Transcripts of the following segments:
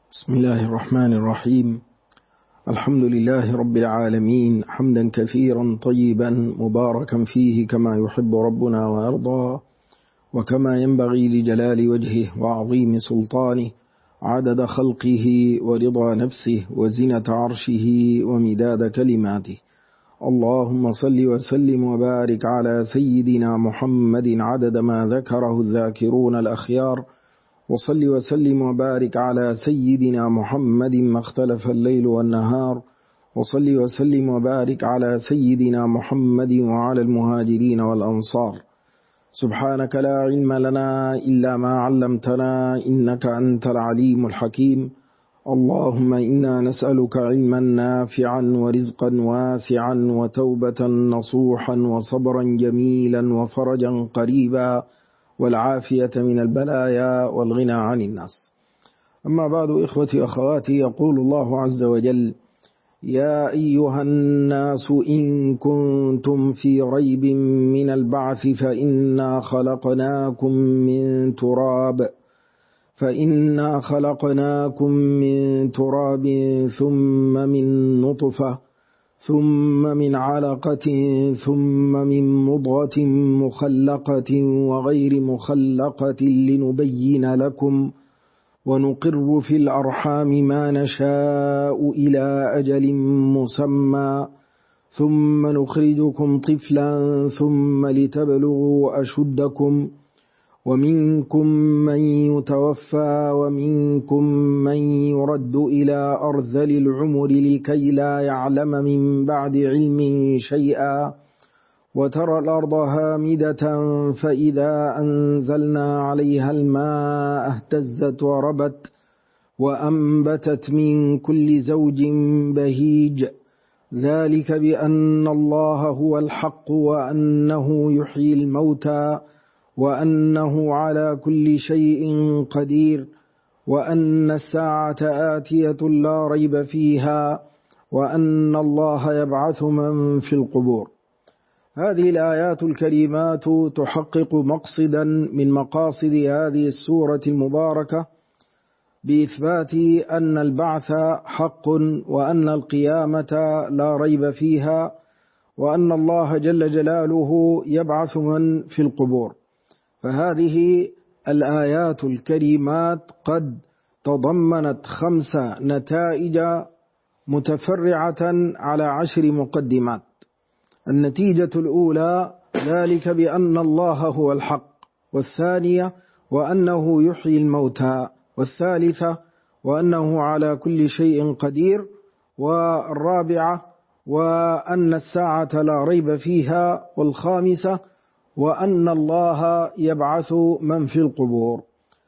بسم الله الرحمن الرحيم. الحمد لله رب العالمين، حمدا كثيرا طيبا مباركا فيه كما يحب ربنا ويرضى، وكما ينبغي لجلال وجهه وعظيم سلطانه، عدد خلقه ورضا نفسه وزنة عرشه ومداد كلماته. اللهم صل وسلم وبارك على سيدنا محمد عدد ما ذكره الذاكرون الأخيار، وصل وسلم وبارك على سيدنا محمد ما اختلف الليل والنهار، وصل وسلم وبارك على سيدنا محمد وعلى المهاجرين والأنصار. سبحانك لا علم لنا إلا ما علمتنا إنك أنت العليم الحكيم. اللهم إنا نسألك علما نافعا ورزقا واسعا وتوبة نصوحا وصبرا جميلا وفرجا قريبا والعافية من البلايا والغنى عن الناس. أما بعد، إخوتي أخواتي، يقول الله عز وجل: يا أيها الناس إن كنتم في ريب من البعث فإنا خلقناكم من تراب ثم من نطفة ثم من علقة ثم من مضغة مخلقة وغير مخلقة لنبين لكم ونقر في الأرحام ما نشاء إلى أجل مسمى ثم نخرجكم طفلا ثم لتبلغوا أشدكم ومنكم من يتوفى ومنكم من يرد إلى أرذل العمر لكي لا يعلم من بعد علم شيئا، وترى الأرض هامدة فإذا أنزلنا عليها الماء اهتزت وربت وأنبتت من كل زوج بهيج، ذلك بأن الله هو الحق وأنه يحيي الموتى وأنه على كل شيء قدير وأن الساعة آتية لا ريب فيها وأن الله يبعث من في القبور. هذه الآيات الكريمات تحقق مقصدا من مقاصد هذه السورة المباركة بإثبات أن البعث حق وأن القيامة لا ريب فيها وأن الله جل جلاله يبعث من في القبور. فهذه الآيات الكريمات قد تضمنت 5 نتائج متفرعة على 10 مقدمات. النتيجة الأولى ذلك بأن الله هو الحق، والثانية وأنه يحيي الموتى، والثالثة وأنه على كل شيء قدير، والرابعة وأن الساعة لا ريب فيها، والخامسة وأن الله يبعث من في القبور.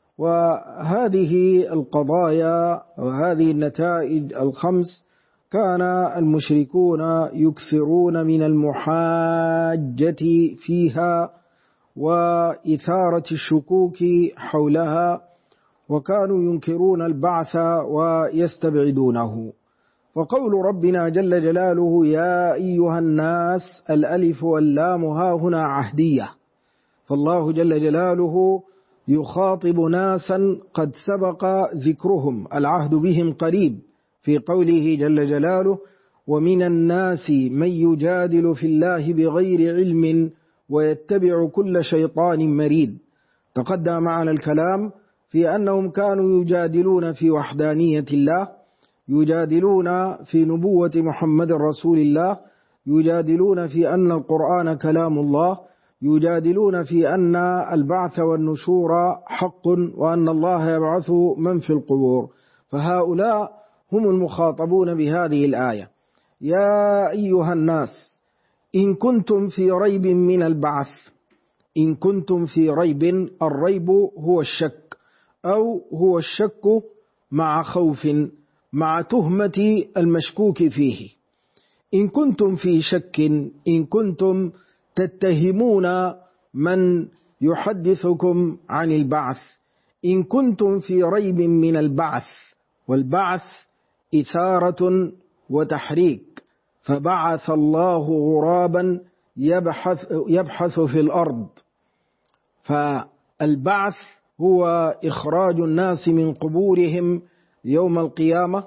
وهذه القضايا وهذه النتائج ال5 كان المشركون يكثرون من المحاجة فيها وإثارة الشكوك حولها، وكانوا ينكرون البعث ويستبعدونه. وقول ربنا جل جلاله يا أيها الناس، الألف واللام ها هنا عهدية، فالله جل جلاله يخاطب ناسا قد سبق ذكرهم، العهد بهم قريب، في قوله جل جلاله ومن الناس من يجادل في الله بغير علم ويتبع كل شيطان مريد. تقدم معنا الكلام في أنهم كانوا يجادلون في وحدانية الله، يجادلون في نبوة محمد رسول الله، يجادلون في أن القرآن كلام الله، يجادلون في أن البعث والنشور حق وأن الله يبعث من في القبور. فهؤلاء هم المخاطبون بهذه الآية. يا أيها الناس إن كنتم في ريب من البعث. إن كنتم في ريب، الريب هو الشك، أو هو الشك مع خوف، مع تهمة المشكوك فيه. إن كنتم في شك، إن كنتم تتهمون من يحدثكم عن البعث، إن كنتم في ريب من البعث، والبعث إثارة وتحريك، فبعث الله غرابا يبحث في الأرض. فالبعث هو إخراج الناس من قبورهم يوم القيامة،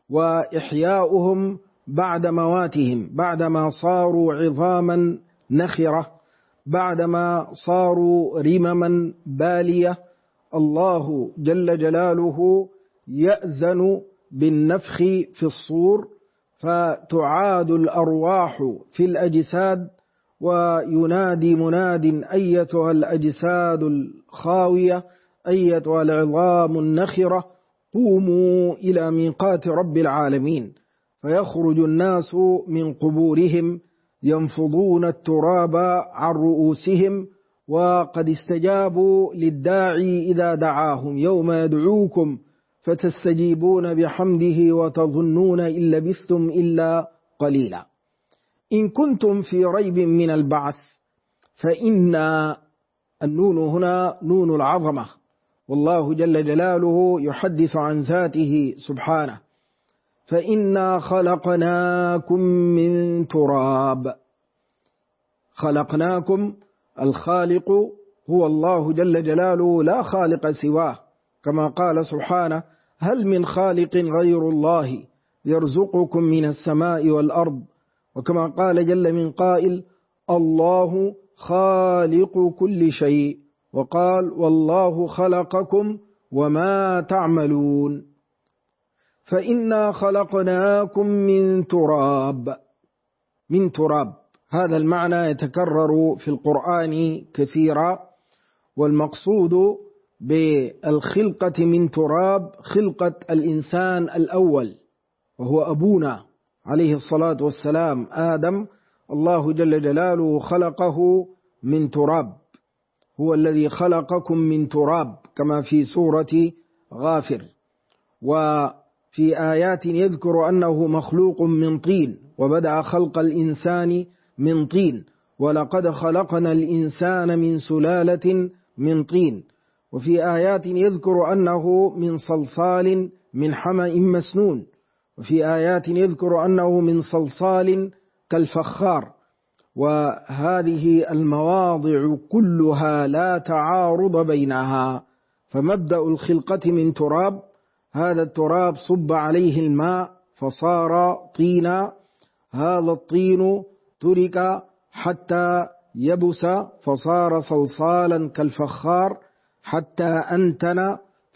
وإحياؤهم بعد مواتهم، بعدما صاروا عظاما نخرة، بعدما صاروا رمما بالية. الله جل جلاله يأذن بالنفخ في الصور، فتعاد الأرواح في الأجساد، وينادي مناد: أيتها الأجساد الخاوية، أيتها العظام النخرة، قوموا إلى ميقات رب العالمين. فيخرج الناس من قبورهم ينفضون التراب عن رؤوسهم، وقد استجابوا للداعي إذا دعاهم، يوم يدعوكم فتستجيبون بحمده وتظنون إن لبثتم إلا قليلا. إن كنتم في ريب من البعث، فإن النون هنا نون العظمة، والله جل جلاله يحدث عن ذاته سبحانه: فإنا خلقناكم من تراب. خلقناكم، الخالق هو الله جل جلاله، لا خالق سواه، كما قال سبحانه: هل من خالق غير الله يرزقكم من السماء والأرض. وكما قال جل من قائل: الله خالق كل شيء، وقال: والله خلقكم وما تعملون. فإنا خلقناكم من تراب. من تراب، هذا المعنى يتكرر في القرآن كثيرا، والمقصود بالخلقة من تراب خلقة الإنسان الأول، وهو أبونا عليه الصلاة والسلام آدم. الله جل جلاله خلقه من تراب، هو الذي خلقكم من تراب، كما في سورة غافر. وفي آيات يذكر أنه مخلوق من طين، وبدأ خلق الإنسان من طين، ولقد خلقنا الإنسان من سلالة من طين. وفي آيات يذكر أنه من صلصال من حمأ مسنون، وفي آيات يذكر أنه من صلصال كالفخار. وهذه المواضع كلها لا تعارض بينها. فمبدأ الخلقة من تراب، هذا التراب صب عليه الماء فصار طينا، هذا الطين ترك حتى يبس فصار صلصالا كالفخار، حتى أنتن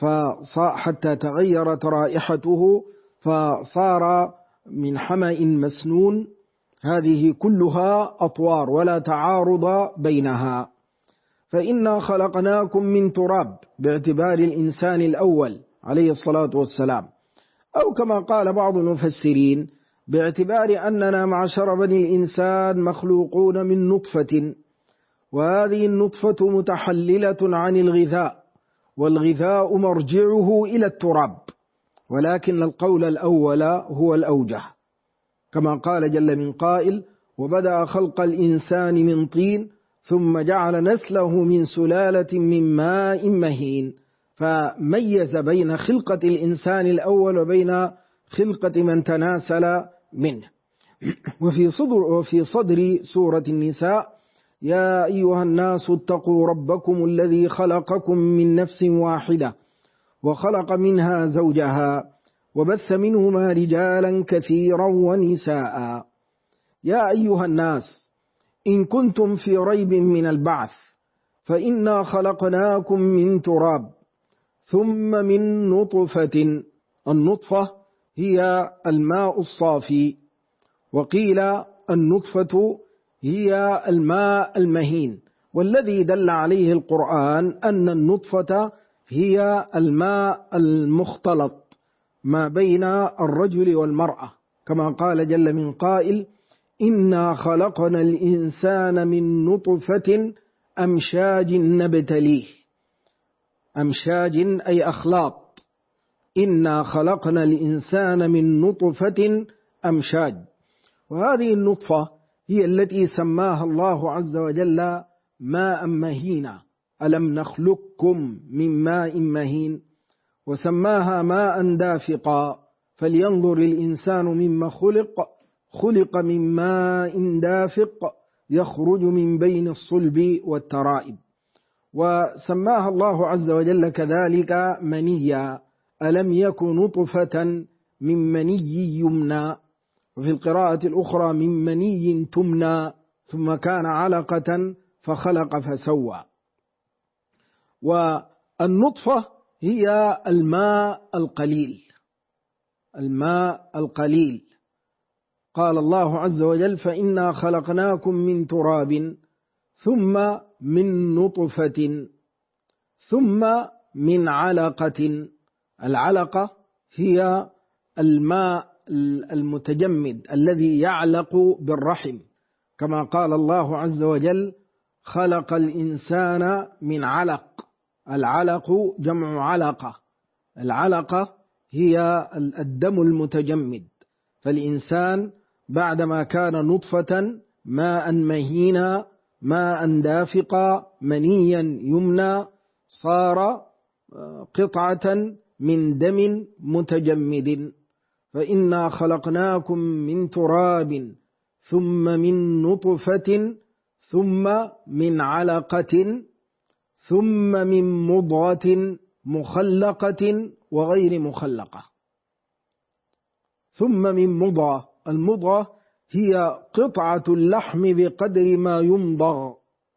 حتى تغيرت رائحته فصار من حمأ مسنون. هذه كلها أطوار ولا تعارض بينها. فإنا خلقناكم من تراب باعتبار الإنسان الأول عليه الصلاة والسلام، أو كما قال بعض المفسرين باعتبار أننا معشر بني الإنسان مخلوقون من نطفة، وهذه النطفة متحللة عن الغذاء، والغذاء مرجعه إلى التراب، ولكن القول الأول هو الأوجه، كما قال جل من قائل: وبدأ خلق الإنسان من طين ثم جعل نسله من سلالة من ماء مهين. فميز بين خلقة الإنسان الأول وبين خلقة من تناسل منه. وفي صدر سورة النساء: يا أيها الناس اتقوا ربكم الذي خلقكم من نفس واحدة وخلق منها زوجها وبث منهما رجالا كثيرا ونساء. يا أيها الناس إن كنتم في ريب من البعث فإنا خلقناكم من تراب ثم من نطفة. النطفة هي الماء الصافي، وقيل النطفة هي الماء المهين، والذي دل عليه القرآن أن النطفة هي الماء المختلط ما بين الرجل والمرأة، كما قال جل من قائل: إنا خلقنا الإنسان من نطفة أمشاج نبتليه. أمشاج أي أخلاط. إنا خلقنا الإنسان من نطفة أمشاج. وهذه النطفة هي التي سماها الله عز وجل ماء مهينا. ألم نخلقكم من ماء مهين، وسماها ماء دافقا. فلينظر الإنسان مما خلق من ماء دافق يخرج من بين الصلب والترائب. وسماها الله عز وجل كذلك منيا. ألم يك نطفة من مني يمنى، وفي القراءة الأخرى من مني تمنى ثم كان علقة فخلق فسوى. والنطفة هي الماء القليل، الماء القليل. قال الله عز وجل فإنا خلقناكم من تراب ثم من نطفة ثم من علقة. العلقة هي الماء المتجمد الذي يعلق بالرحم، كما قال الله عز وجل خلق الإنسان من علق. العلق جمع علقة، العلقة هي الدم المتجمد. فالإنسان بعدما كان نطفة ماء مهينا ماء دافقا منيا يمنى صار قطعة من دم متجمد. فإنا خلقناكم من تراب ثم من نطفة ثم من علقة ثم من مضغة مخلقة وغير مخلقة. ثم من مضغة، المضغة هي قطعة اللحم بقدر ما يمضغ،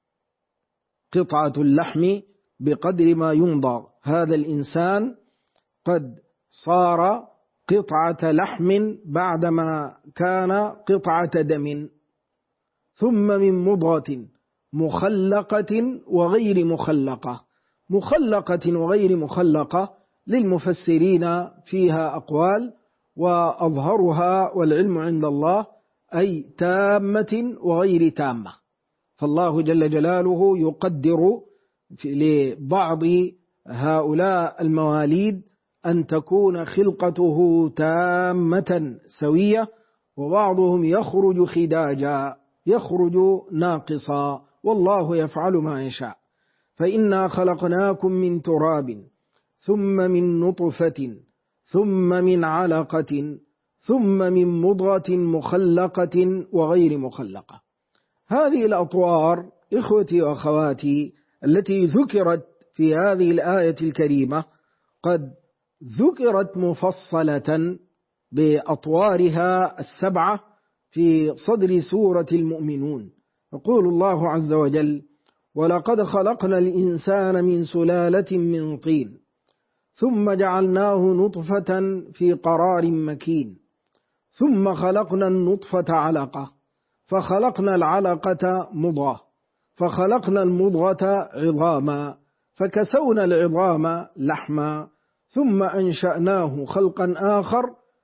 قطعة اللحم بقدر ما يمضغ. هذا الإنسان قد صار قطعة لحم بعدما كان قطعة دم. ثم من مضغة مخلقة وغير مخلقة. مخلقة وغير مخلقة للمفسرين فيها أقوال، وأظهرها والعلم عند الله أي تامة وغير تامة. فالله جل جلاله يقدر لبعض هؤلاء المواليد أن تكون خلقته تامة سوية، وبعضهم يخرج خداجا يخرج ناقصا، والله يفعل ما يشاء. فإنا خلقناكم من تراب ثم من نطفة ثم من علقة ثم من مضغة مخلقة وغير مخلقة. هذه الأطوار إخوتي وأخواتي التي ذكرت في هذه الآية الكريمة قد ذكرت مفصلة بأطوارها السبعة في صدر سورة المؤمنون. يقول الله عز وجل ولقد خلقنا الإنسان من سلالة من طين ثم جعلناه نطفة في قرار مكين ثم خلقنا النطفة علقة فخلقنا العلقة مضغة فخلقنا المضغة عظاما فكسونا العظام لحما ثم أنشأناه خلقا آخر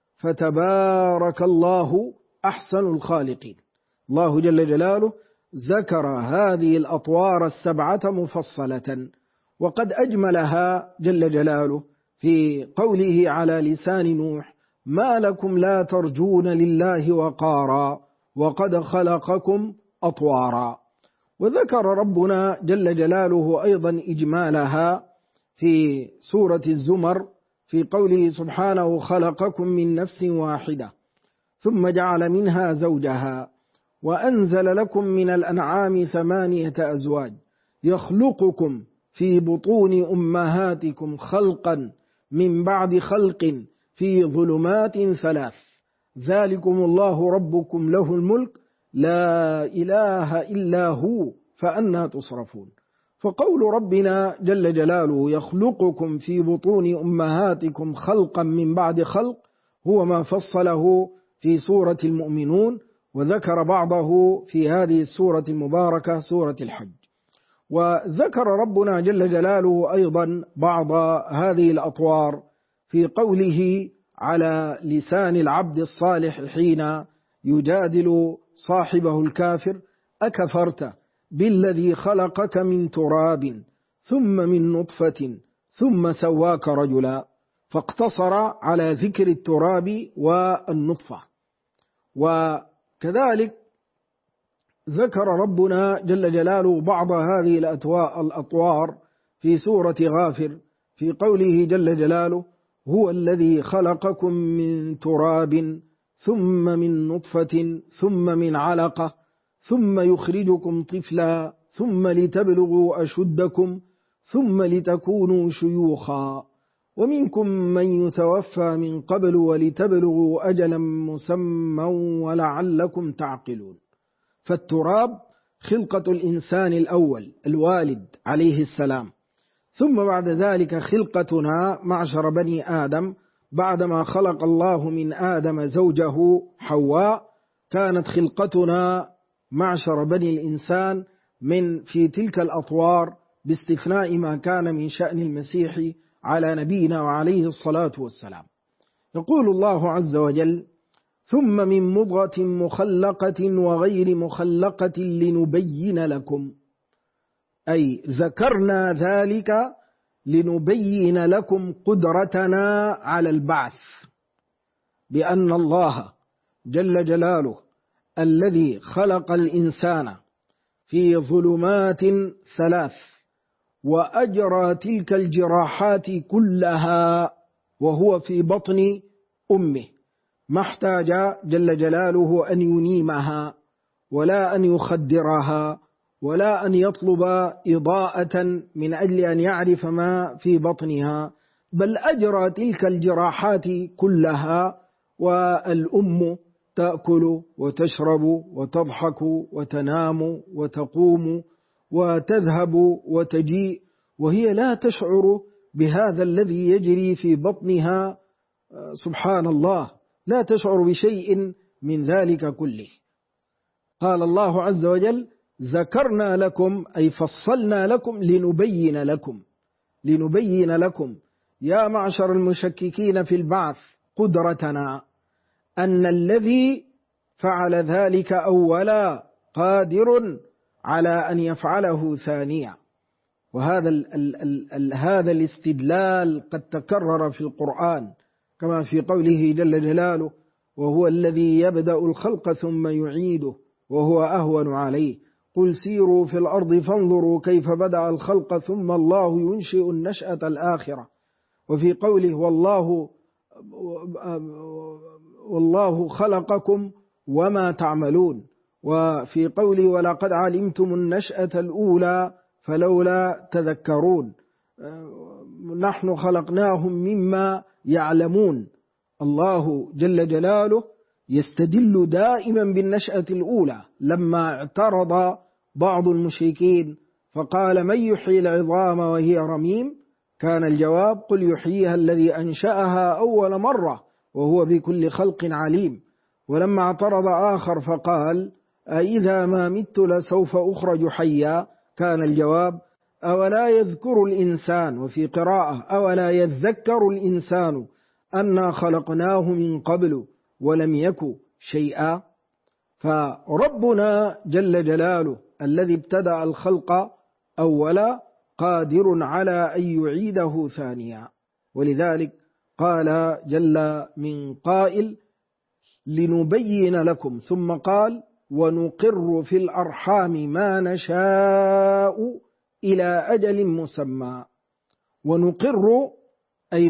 فتبارك الله أحسن الخالقين. الله جل جلاله ذكر هذه الأطوار السبعة مفصلة، وقد أجملها جل جلاله في قوله على لسان نوح ما لكم لا ترجون لله وقارا وقد خلقكم أطوارا. وذكر ربنا جل جلاله أيضا إجمالها في سورة الزمر في قوله سبحانه خلقكم من نفس واحدة ثم جعل منها زوجها وأنزل لكم من الأنعام 8 أزواج يخلقكم في بطون أمهاتكم خلقا من بعد خلق في ظلمات 3 ذلكم الله ربكم له الملك لا إله إلا هو فأنى تصرفون. فقول ربنا جل جلاله يخلقكم في بطون أمهاتكم خلقا من بعد خلق هو ما فصله في سورة المؤمنون، وذكر بعضه في هذه السورة المباركة سورة الحج. وذكر ربنا جل جلاله أيضا بعض هذه الأطوار في قوله على لسان العبد الصالح حين يجادل صاحبه الكافر أكفرت بالذي خلقك من تراب ثم من نطفة ثم سواك رجلا، فاقتصر على ذكر التراب والنطفة. وكذلك ذكر ربنا جل جلاله بعض هذه الأطوار في سورة غافر في قوله جل جلاله هو الذي خلقكم من تراب ثم من نطفة ثم من علقة ثم يخرجكم طفلا ثم لتبلغوا أشدكم ثم لتكونوا شيوخا ومنكم من يتوفى من قبل ولتبلغوا أجلا مسمى ولعلكم تعقلون. فالتراب خلقة الإنسان الأول الوالد عليه السلام، ثم بعد ذلك خلقتنا معشر بني آدم بعدما خلق الله من آدم زوجه حواء، كانت خلقتنا معشر بني الإنسان في تلك الأطوار باستثناء ما كان من شأن المسيح على نبينا وعليه الصلاة والسلام. يقول الله عز وجل: ثم من مضغة مخلقة وغير مخلقة لنبين لكم، أي ذكرنا ذلك لنبين لكم قدرتنا على البعث، بأن الله جل جلاله الذي خلق الإنسان في ظلمات ثلاث وأجرى تلك الجراحات كلها وهو في بطن أمه، ما احتاج جل جلاله أن ينيمها ولا أن يخدرها ولا أن يطلب إضاءة من أجل أن يعرف ما في بطنها، بل أجرى تلك الجراحات كلها، والأم تأكل وتشرب وتضحك وتنام وتقوم وتذهب وتجيء، وهي لا تشعر بهذا الذي يجري في بطنها. سبحان الله، لا تشعر بشيء من ذلك كله. قال الله عز وجل: ذكرنا لكم، أي فصلنا لكم لنبين لكم يا معشر المشككين في البعث قدرتنا، أن الذي فعل ذلك أولا قادر على أن يفعله ثانيا. وهذا هذا الاستدلال قد تكرر في القرآن، كما في قوله جل جلاله: وهو الذي يبدأ الخلق ثم يعيده وهو أهون عليه، قل سيروا في الأرض فانظروا كيف بدأ الخلق ثم الله ينشئ النشأة الآخرة. وفي قوله: والله خلقكم وما تعملون. وفي قوله: ولقد علمتم النشأة الأولى فلولا تذكرون، نحن خلقناهم مما يعلمون. الله جل جلاله يستدل دائما بالنشأة الأولى. لما اعترض بعض المشركين فقال: من يحيي العظام وهي رميم؟ كان الجواب: قل يحييها الذي أنشأها أول مرة وهو بكل خلق عليم. ولما اعترض آخر فقال: أإذا ما مت لسوف أخرج حيا؟ كان الجواب: أولا يذكر الإنسان، وفي قراءة: أولا يذكر الإنسان أنا خلقناه من قبل ولم يك شيئا. فربنا جل جلاله الذي ابتدأ الخلق أولا قادر على أن يعيده ثانيا. ولذلك قال جل من قائل: لنبين لكم، ثم قال: ونقر في الأرحام ما نشاء إلى أجل مسمى. ونقر أي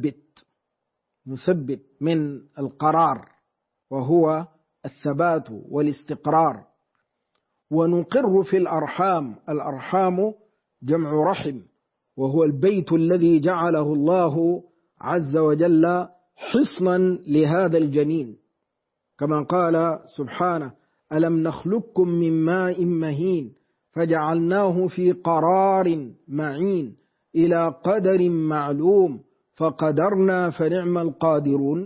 نثبت من القرار، وهو الثبات والاستقرار. ونقر في الأرحام، الأرحام جمع رحم، وهو البيت الذي جعله الله عز وجل حصنا لهذا الجنين، كما قال سبحانه: ألم نخلقكم من ماء مهين فجعلناه في قرار معين إلى قدر معلوم فقدرنا فنعم القادرون.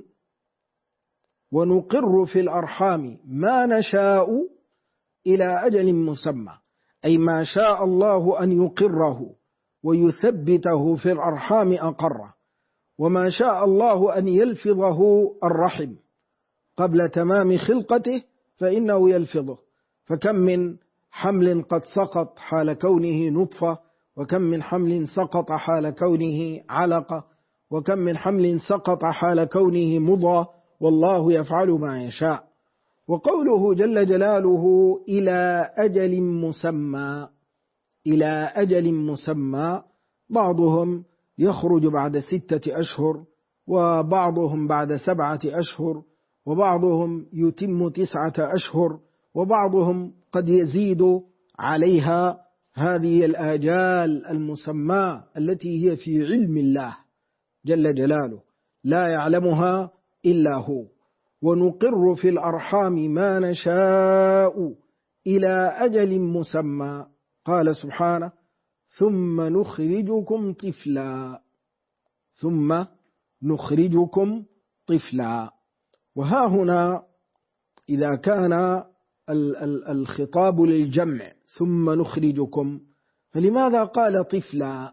ونقر في الأرحام ما نشاء إلى أجل مسمى، أي ما شاء الله أن يقره ويثبته في الأرحام أقره، وما شاء الله أن يلفظه الرحم قبل تمام خلقته فإنه يلفظه. فكم من حمل قد سقط حال كونه نطفة، وكم من حمل سقط حال كونه علقة، وكم من حمل سقط حال كونه مضغة، والله يفعل ما يشاء. وقوله جل جلاله: إلى أجل مسمى، إلى أجل مسمى، بعضهم يخرج بعد 6 أشهر، وبعضهم بعد 7 أشهر، وبعضهم يتم 9 أشهر، وبعضهم قد يزيد عليها. هذه الآجال المسمى التي هي في علم الله جل جلاله لا يعلمها إلا هو. ونقر في الأرحام ما نشاء إلى أجل مسمى. قال سبحانه ثم نخرجكم طفلا، ثم نخرجكم طفلا. وها هنا إذا كان الخطاب للجمع ثم نخرجكم، فلماذا قال طفلا؟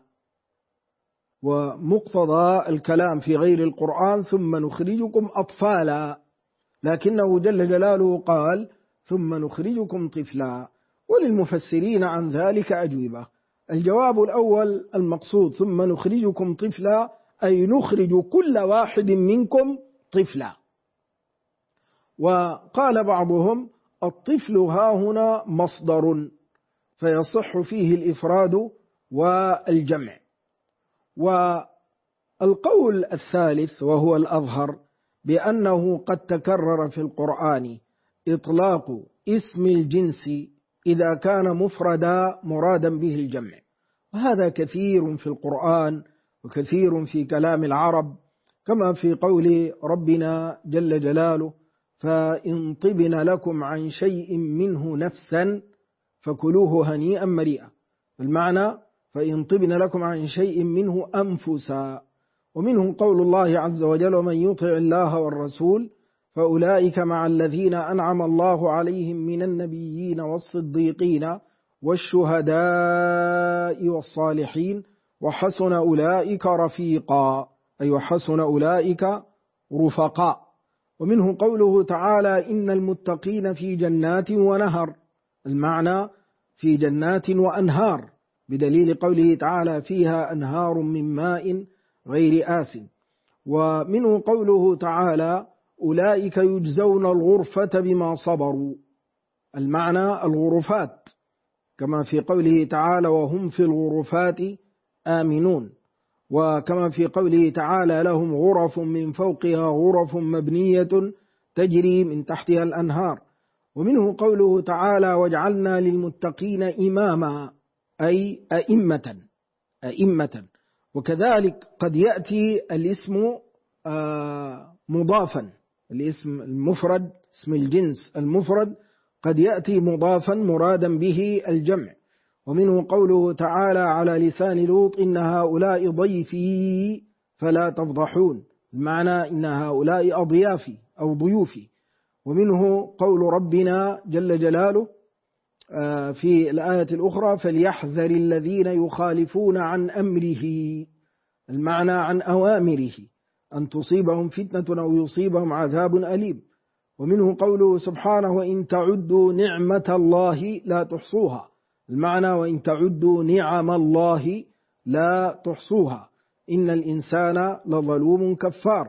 ومقتضى الكلام في غير القرآن ثم نخرجكم أطفالا، لكنه جل جلاله قال ثم نخرجكم طفلا. وللمفسرين عن ذلك أجوبة. الجواب الأول المقصود ثم نخرجكم طفلا أي نخرج كل واحد منكم طفلا. وقال بعضهم الطفل ها هنا مصدر فيصح فيه الإفراد والجمع. والقول الثالث وهو الأظهر بأنه قد تكرر في القرآن إطلاق اسم الجنس إذا كان مفردا مرادا به الجمع، وهذا كثير في القرآن وكثير في كلام العرب، كما في قول ربنا جل جلاله فإن طبن لكم عن شيء منه نفسا فكلوه هنيئا مريئا. المعنى فإن طبن لكم عن شيء منه أنفسا. ومنه قول الله عز وجل ومن يطع الله والرسول فأولئك مع الذين أنعم الله عليهم من النبيين والصديقين والشهداء والصالحين وحسن أولئك رفيقا، أي وحسن أولئك رفقاء. ومنه قوله تعالى إن المتقين في جنات ونهر، المعنى في جنات وأنهار بدليل قوله تعالى فيها أنهار من ماء غير آسن. ومنه قوله تعالى أولئك يجزون الغرفة بما صبروا، المعنى الغرفات، كما في قوله تعالى وهم في الغرفات آمنون، وكما في قوله تعالى لهم غرف من فوقها غرف مبنية تجري من تحتها الأنهار. ومنه قوله تعالى واجعلنا للمتقين إماما، أي أئمة. وكذلك قد يأتي الاسم مضافا، الاسم المفرد اسم الجنس المفرد قد يأتي مضافا مرادا به الجمع. ومنه قوله تعالى على لسان لوط إن هؤلاء ضيفي فلا تفضحون، المعنى إن هؤلاء أضيافي أو ضيوفي. ومنه قول ربنا جل جلاله في الآية الأخرى فليحذر الذين يخالفون عن أمره، المعنى عن أوامره أن تصيبهم فتنة أو يصيبهم عذاب أليم. ومنه قوله سبحانه وإن تعدوا نعمة الله لا تحصوها، المعنى وإن تعدوا نعم الله لا تحصوها إن الإنسان لظلوم كفار.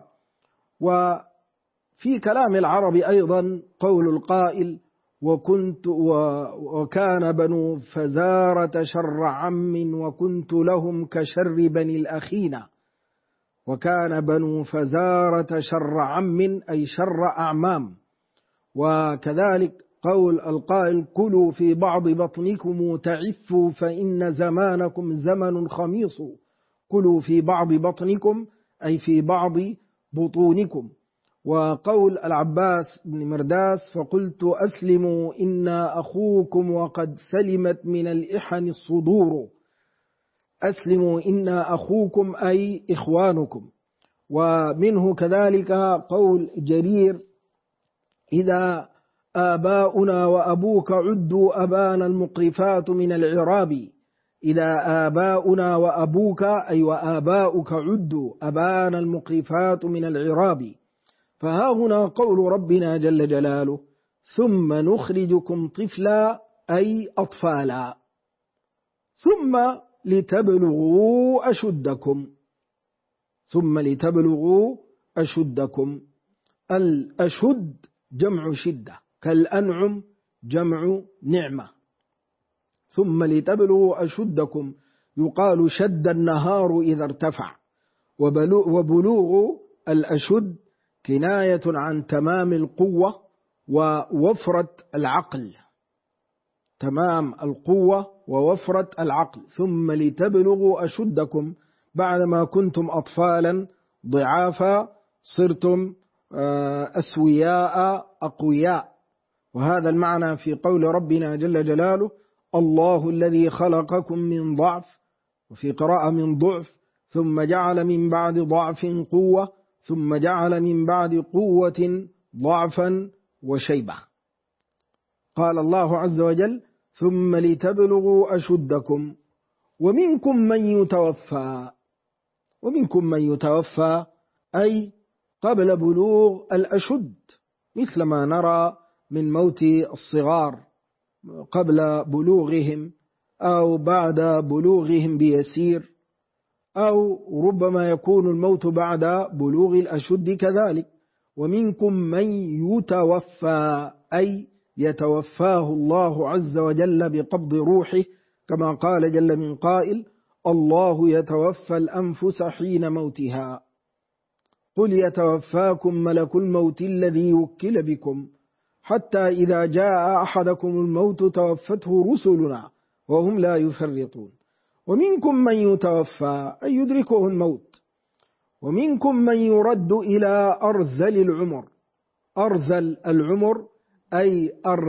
وفي كلام العرب أيضا قول القائل وكان بنو فزارة شر عم وكنت لهم كشر بني الأخين، وكان بنو فزارة شر عم أي شر أعمام. وكذلك قول القائل كلوا في بعض بطنكم تعفوا فإن زمانكم زمن خميص، كلوا في بعض بطنكم أي في بعض بطونكم. وقول العباس بن مرداس فقلت أسلموا إنا أخوكم وقد سلمت من الإحن الصدور، أسلموا إنا أخوكم أي إخوانكم. ومنه كذلك قول جرير إذا آباؤنا وأبوك عدوا أبانا المقرفات من العراب، إذا آباؤنا وأبوك أي وآباؤك عدوا أبانا المقرفات من العراب. فها هنا قول ربنا جل جلاله ثم نخرجكم طفلا أي أطفالا ثم لتبلغوا أشدكم، ثم لتبلغوا أشدكم. الأشد جمع شدة كالأنعم جمع نعمة. ثم لتبلغوا أشدكم يقال شد النهار إذا ارتفع. وبلوغ الأشد كناية عن تمام القوة ووفرة العقل، تمام القوة ووفرة العقل. ثم لتبلغوا أشدكم بعدما كنتم أطفالا ضعافا صرتم أسوياء أقوياء. وهذا المعنى في قول ربنا جل جلاله: الله الذي خلقكم من ضعف، وفي قراءة من ضعف، ثم جعل من بعد ضعف قوة، ثم جعل من بعد قوة ضعفا وشيبة. قال الله عز وجل: ثم لتبلغوا أشدكم ومنكم من يتوفى. ومنكم من يتوفى أي قبل بلوغ الأشد، مثل ما نرى من موت الصغار قبل بلوغهم أو بعد بلوغهم بيسير، أو ربما يكون الموت بعد بلوغ الأشد كذلك. ومنكم من يتوفى أي يتوفاه الله عز وجل بقبض روحه، كما قال جل من قائل: الله يتوفى الأنفس حين موتها، قل يتوفاكم ملك الموت الذي يوكل بكم حتى إذا جاء أحدكم الموت توفته رسلنا وهم لا يفرطون. ومنكم من يتوفى أي يدركه الموت. ومنكم من يرد إلى أرذل العمر. أرذل العمر أي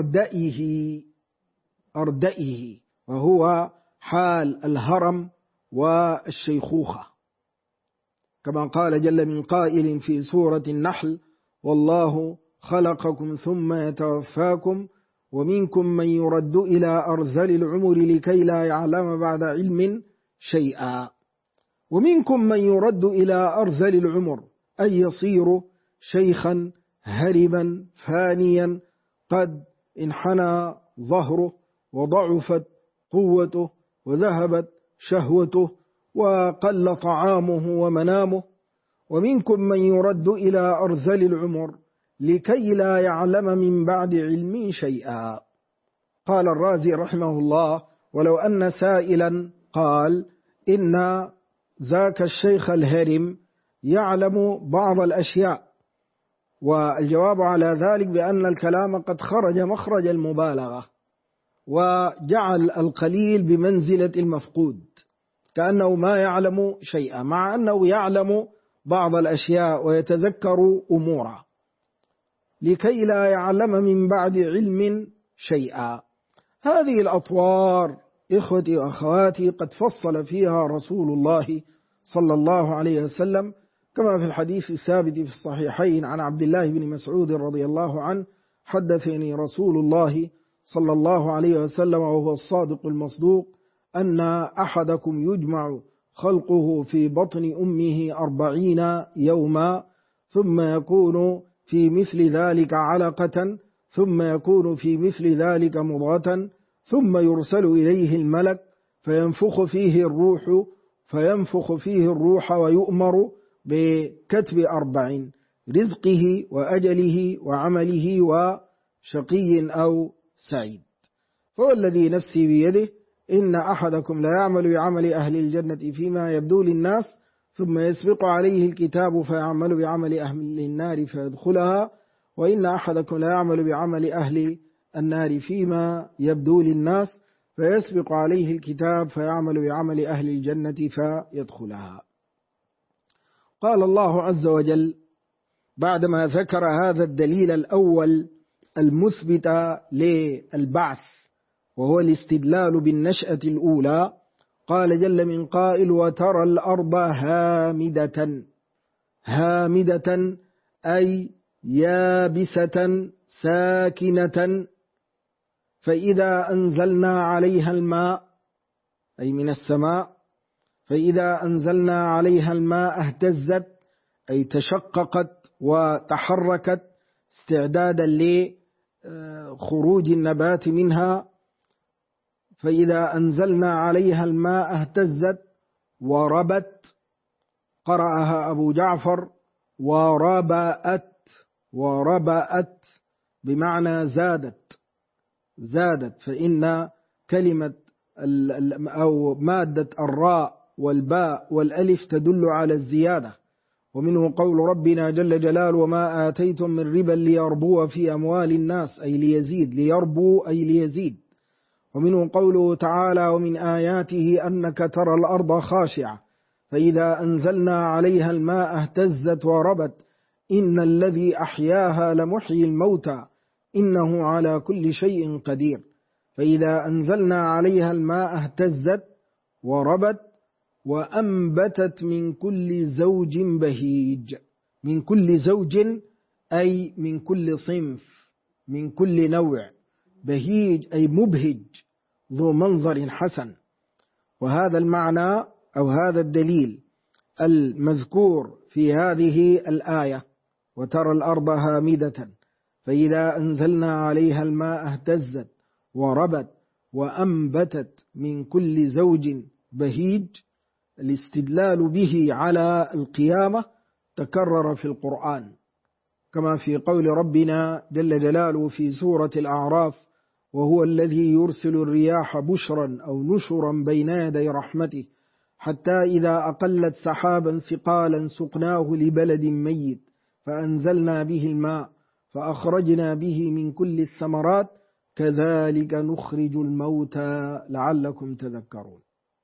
أردئه، وهو حال الهرم والشيخوخة، كما قال جل من قائل في سورة النحل: والله خلقكم ثم يتوفاكم ومنكم من يرد إلى أرذل العمر لكي لا يعلم بعد علم شيئا. ومنكم من يرد إلى أرذل العمر أي يصير شيخا هرما فانيا قد انحنى ظهره وضعفت قوته وذهبت شهوته وقل طعامه ومنامه. ومنكم من يرد إلى أرذل العمر لكي لا يعلم من بعد علم شيئا. قال الرازي رحمه الله: ولو أن سائلا قال إن ذاك الشيخ الهرم يعلم بعض الأشياء، والجواب على ذلك بأن الكلام قد خرج مخرج المبالغة، وجعل القليل بمنزلة المفقود، كأنه ما يعلم شيئا، مع أنه يعلم بعض الأشياء ويتذكر أمورا، لكي لا يعلم من بعد علم شيئا. هذه الأطوار إخوتي وأخواتي قد فصل فيها رسول الله صلى الله عليه وسلم، كما في الحديث الثابت في الصحيحين عن عبد الله بن مسعود رضي الله عنه: حدثني رسول الله صلى الله عليه وسلم وهو الصادق المصدوق أن أحدكم يجمع خلقه في بطن أمه 40 يوما، ثم يكون في مثل ذلك علقة، ثم يكون في مثل ذلك مضغة، ثم يرسل إليه الملك فينفخ فيه الروح ويؤمر بكتب 4: رزقه وأجله وعمله وشقي أو سعيد. فهو الذي نفسي بيده إن أحدكم لا يعمل بعمل أهل الجنة فيما يبدو للناس، ثم يسبق عليه الكتاب فيعمل بعمل أهل النار فيدخلها، وإن أحدكم لا يعمل بعمل أهل النار فيما يبدو للناس فيسبق عليه الكتاب فيعمل بعمل أهل الجنة فيدخلها. قال الله عز وجل بعدما ذكر هذا الدليل الأول المثبت للبعث وهو الاستدلال بالنشأة الأولى، قال جل من قائل: وترى الأرض هامدة أي يابسة ساكنة، فإذا أنزلنا عليها الماء أي من السماء، فإذا أنزلنا عليها الماء اهتزت أي تشققت وتحركت استعدادا لخروج النبات منها. فإذا أنزلنا عليها الماء اهتزت وربت، قرأها أبو جعفر وربأت بمعنى زادت، فإن كلمة أو مادة الراء والباء والألف تدل على الزيادة. ومنه قول ربنا جل جلاله: وما آتيتم من ربا ليربو في أموال الناس أي ليزيد، ليربو أي ليزيد. ومنه قوله تعالى: ومن آياته أنك ترى الأرض خاشعة، فإذا أنزلنا عليها الماء اهتزت وربت إن الذي أحياها لمحيي الموتى إنه على كل شيء قدير. فإذا أنزلنا عليها الماء اهتزت وربت وأنبتت من كل زوج بهيج. من كل زوج أي من كل صنف، من كل نوع. بهيج أي مبهج، ذو منظر حسن. وهذا المعنى أو هذا الدليل المذكور في هذه الآية: وترى الأرض هامدة فإذا أنزلنا عليها الماء اهتزت وربت وأنبتت من كل زوج بهيج. الاستدلال به على القيامة تكرر في القرآن، كما في قول ربنا جل جلاله في سورة الأعراف: وهو الذي يرسل الرياح بشرا أو نشرا بين يدي رحمته حتى إذا أقلت سحابا ثقالا سقناه لبلد ميت فأنزلنا به الماء فأخرجنا به من كل الثمرات كذلك نخرج الموتى لعلكم تذكرون.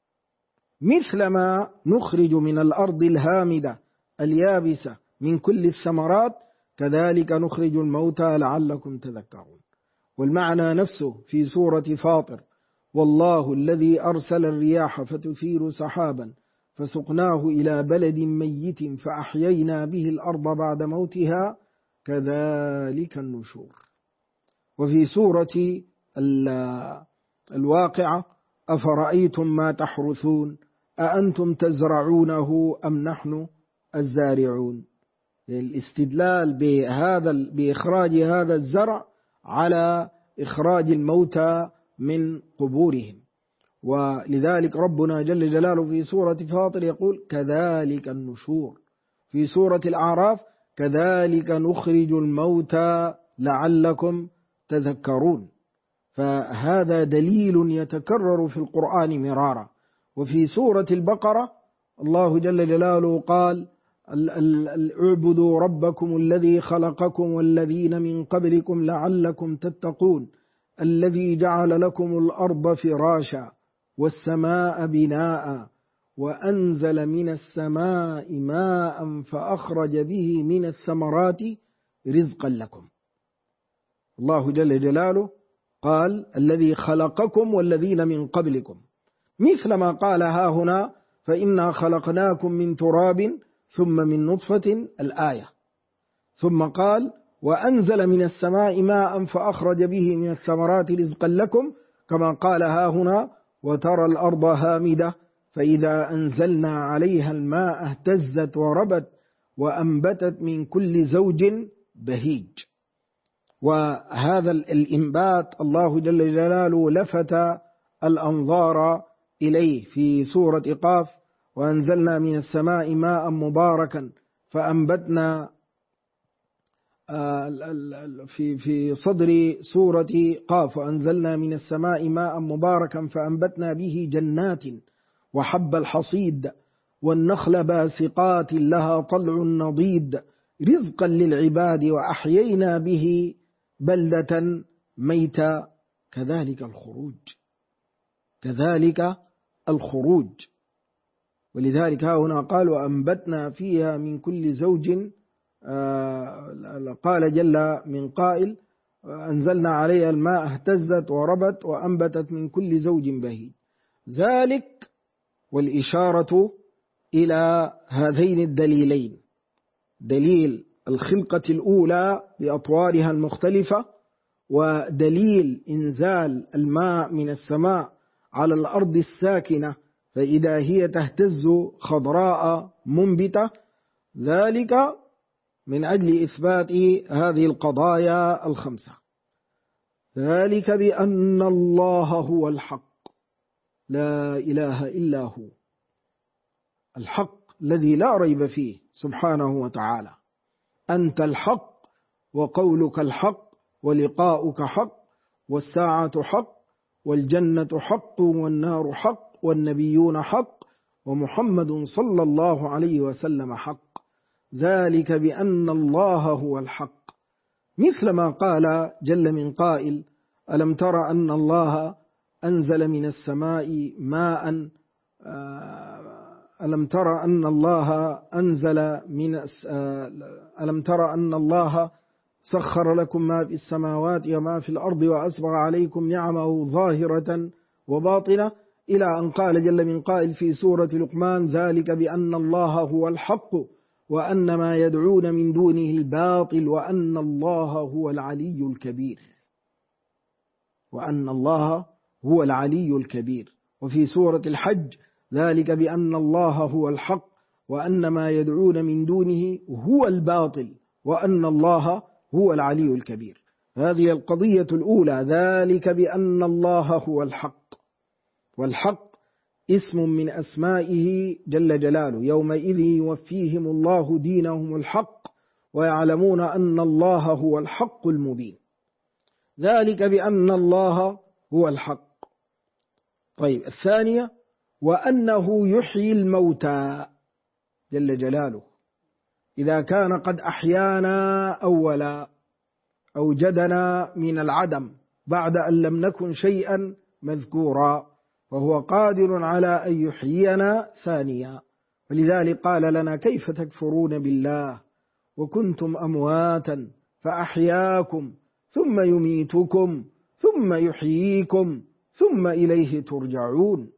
مثلما نخرج من الأرض الهامدة اليابسة من كل الثمرات كذلك نخرج الموتى لعلكم تذكرون. والمعنى نفسه في سورة فاطر: والله الذي أرسل الرياح فتثير سحابا فسقناه إلى بلد ميت فأحيينا به الأرض بعد موتها كذلك النشور. وفي سورة الواقعة: أفرأيتم ما تحرثون أأنتم تزرعونه أم نحن الزارعون. الاستدلال بإخراج هذا الزرع على إخراج الموتى من قبورهم. ولذلك ربنا جل جلاله في سورة فاطر يقول: كذلك النشور. في سورة الأعراف: كذلك نخرج الموتى لعلكم تذكرون. فهذا دليل يتكرر في القرآن مرارا. وفي سورة البقرة الله جل جلاله قال: اعبدوا ربكم الذي خلقكم والذين من قبلكم لعلكم تتقون الذي جعل لكم الأرض فراشا والسماء بناء وأنزل من السماء ماء فأخرج به من الثمرات رزقا لكم. الله جل جلاله قال: الذي خلقكم والذين من قبلكم، مثل ما قال ها هنا: فإنا خلقناكم من تراب ثم من نطفة الآية. ثم قال: وأنزل من السماء ماء فأخرج به من الثمرات رزقا لكم، كما قال ها هنا: وترى الأرض هامدة فإذا أنزلنا عليها الماء اهتزت وربت وأنبتت من كل زوج بهيج. وهذا الإنبات الله جل جلاله لفت الأنظار إليه في سورة قاف: وأنزلنا من السماء ماء مباركا فأنبتنا في صدر سورة قاف: وأنزلنا من السماء ماء مباركا فأنبتنا به جنات وحب الحصيد والنخل باسقات لها طلع نضيد رزقا للعباد وأحيينا به بلدة ميتا كذلك الخروج. كذلك الخروج. ولذلك هنا قال: وأنبتنا فيها من كل زوج. قال جل من قائل: أنزلنا عليها الماء اهتزت وربت وأنبتت من كل زوج بهيج. ذلك والإشارة إلى هذين الدليلين: دليل الخلقة الأولى بأطوارها المختلفة، ودليل إنزال الماء من السماء على الأرض الساكنة فإذا هي تهتز خضراء منبتة. ذلك من أجل إثبات هذه القضايا الخمسة. ذلك بأن الله هو الحق لا إله إلا هو، الحق الذي لا ريب فيه سبحانه وتعالى. أنت الحق وقولك الحق ولقاؤك حق والساعة حق والجنة حق والنار حق والنبيون حق ومحمد صلى الله عليه وسلم حق. ذلك بأن الله هو الحق. مثل ما قال جل من قائل: ألم تر أن الله أنزل من السماء ماء ألم تر أن الله سخر لكم ما في السماوات وما في الأرض وأسبغ عليكم نعمه ظاهرة وباطنة، إلى أن قال جل من قائل في سورة لقمان: ذلك بأن الله هو الحق وأن ما يدعون من دونه الباطل وأن الله هو العلي الكبير. وأن الله هو العلي الكبير. وفي سورة الحج: ذلك بأن الله هو الحق وأن ما يدعون من دونه هو الباطل وأن الله هو العلي الكبير. هذه القضية الأولى، ذلك بأن الله هو الحق. والحق اسم من أسمائه جل جلاله، يومئذ يوفيهم الله دينهم الحق ويعلمون أن الله هو الحق المبين. ذلك بأن الله هو الحق. طيب، الثانية: وأنه يحيي الموتى جل جلاله، إذا كان قد أحيانا أولا، أوجدنا من العدم بعد أن لم نكن شيئا مذكورا، وهو قادر على أن يحيينا ثانيا. ولذلك قال لنا: كيف تكفرون بالله وكنتم أمواتا فأحياكم ثم يميتكم ثم يحييكم ثم إليه ترجعون.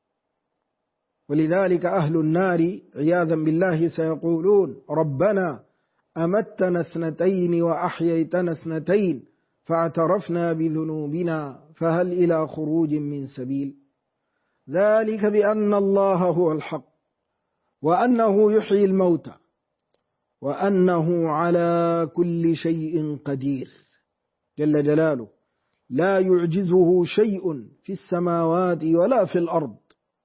ولذلك أهل النار عياذا بالله سيقولون: ربنا أمتنا اثنتين وأحييتنا اثنتين فاعترفنا بذنوبنا فهل إلى خروج من سبيل. ذلك بأن الله هو الحق وأنه يحيي الموتى وأنه على كل شيء قدير جل جلاله، لا يعجزه شيء في السماوات ولا في الأرض،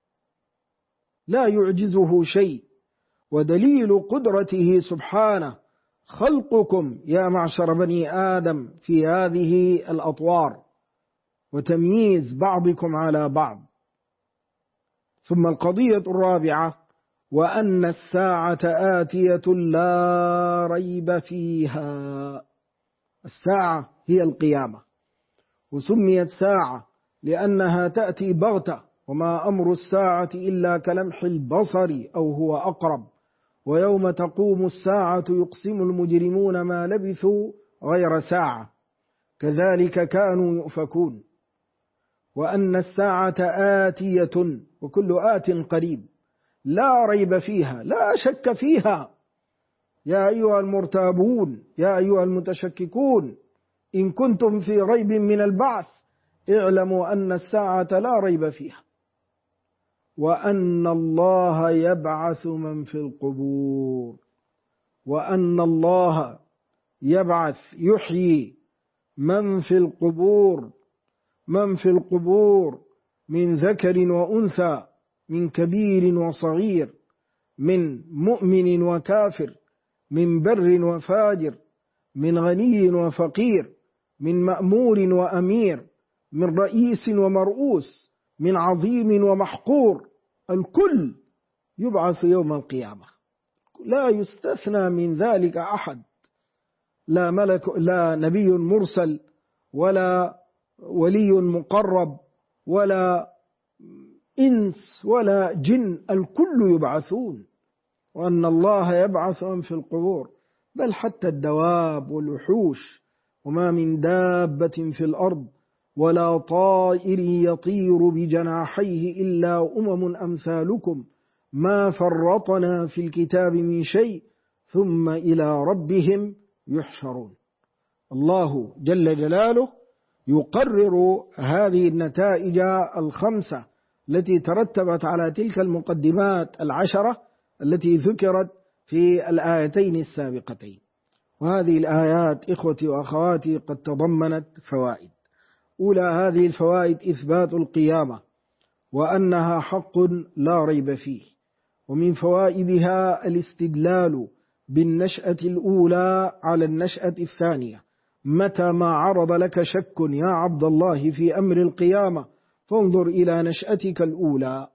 لا يعجزه شيء. ودليل قدرته سبحانه خلقكم يا معشر بني آدم في هذه الأطوار وتمييز بعضكم على بعض. ثم القضية الرابعة: وأن الساعة آتية لا ريب فيها. الساعة هي القيامة، وسميت ساعة لأنها تأتي بغتة، وما أمر الساعة إلا كلمح البصر أو هو أقرب. ويوم تقوم الساعة يقسم المجرمون ما لبثوا غير ساعة كذلك كانوا يؤفكون. وأن الساعة آتية، وكل آت قريب، لا ريب فيها، لا شك فيها. يا أيها المرتابون، يا أيها المتشككون، إن كنتم في ريب من البعث اعلموا أن الساعة لا ريب فيها. وأن الله يبعث من في القبور، وأن الله يبعث يحيي من في القبور، من في القبور من ذكر وأنثى، من كبير وصغير، من مؤمن وكافر، من بر وفاجر، من غني وفقير، من مأمور وأمير، من رئيس ومرؤوس، من عظيم ومحقور. الكل يبعث يوم القيامة، لا يستثنى من ذلك أحد، لا ملك، لا نبي مرسل، ولا ولي مقرب، ولا إنس، ولا جن، الكل يبعثون. وأن الله يبعث من في القبور، بل حتى الدواب والوحوش، وما من دابة في الأرض ولا طائر يطير بجناحيه إلا أمثالكم ما فرطنا في الكتاب من شيء ثم إلى ربهم يحشرون. الله جل جلاله يقرر هذه النتائج الخمسة التي ترتبت على تلك المقدمات العشرة التي ذكرت في الآيتين السابقتين. وهذه الآيات إخوتي وأخواتي قد تضمنت فوائد. أولى هذه الفوائد إثبات القيامة وأنها حق لا ريب فيه. ومن فوائدها الاستدلال بالنشأة الأولى على النشأة الثانية. متى ما عرض لك شك يا عبد الله في أمر القيامة فانظر إلى نشأتك الأولى.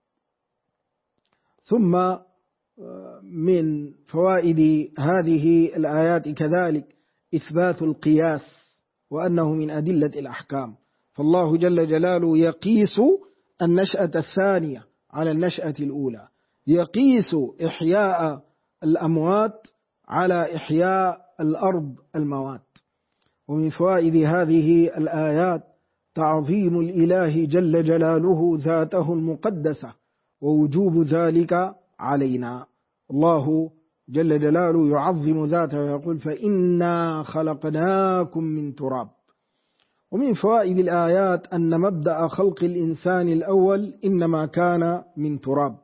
ثم من فوائد هذه الآيات كذلك إثبات القياس وأنه من أدلة الأحكام. فالله جل جلاله يقيس النشأة الثانية على النشأة الأولى، يقيس إحياء الأموات على إحياء الأرض الموات. ومن فوائد هذه الآيات تعظيم الإله جل جلاله ذاته المقدسة ووجوب ذلك علينا. الله جل جلاله يعظم ذاته ويقول فإنا خلقناكم من تراب. ومن فوائد الآيات أن مبدأ خلق الإنسان الأول إنما كان من تراب،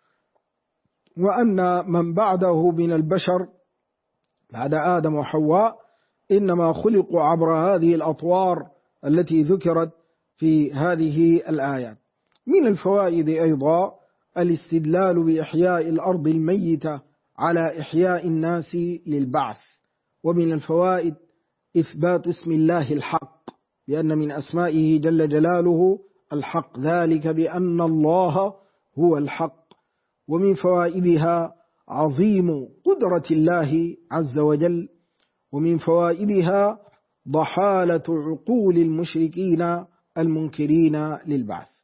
وأن من بعده من البشر بعد آدم وحواء إنما خلقوا عبر هذه الأطوار التي ذكرت في هذه الآيات. من الفوائد أيضا الاستدلال بإحياء الأرض الميتة على إحياء الناس للبعث. ومن الفوائد إثبات اسم الله الحق، بأن من أسمائه جل جلاله الحق، ذلك بأن الله هو الحق. ومن فوائدها عظيم قدرة الله عز وجل. ومن فوائدها ضحالة عقول المشركين المنكرين للبعث.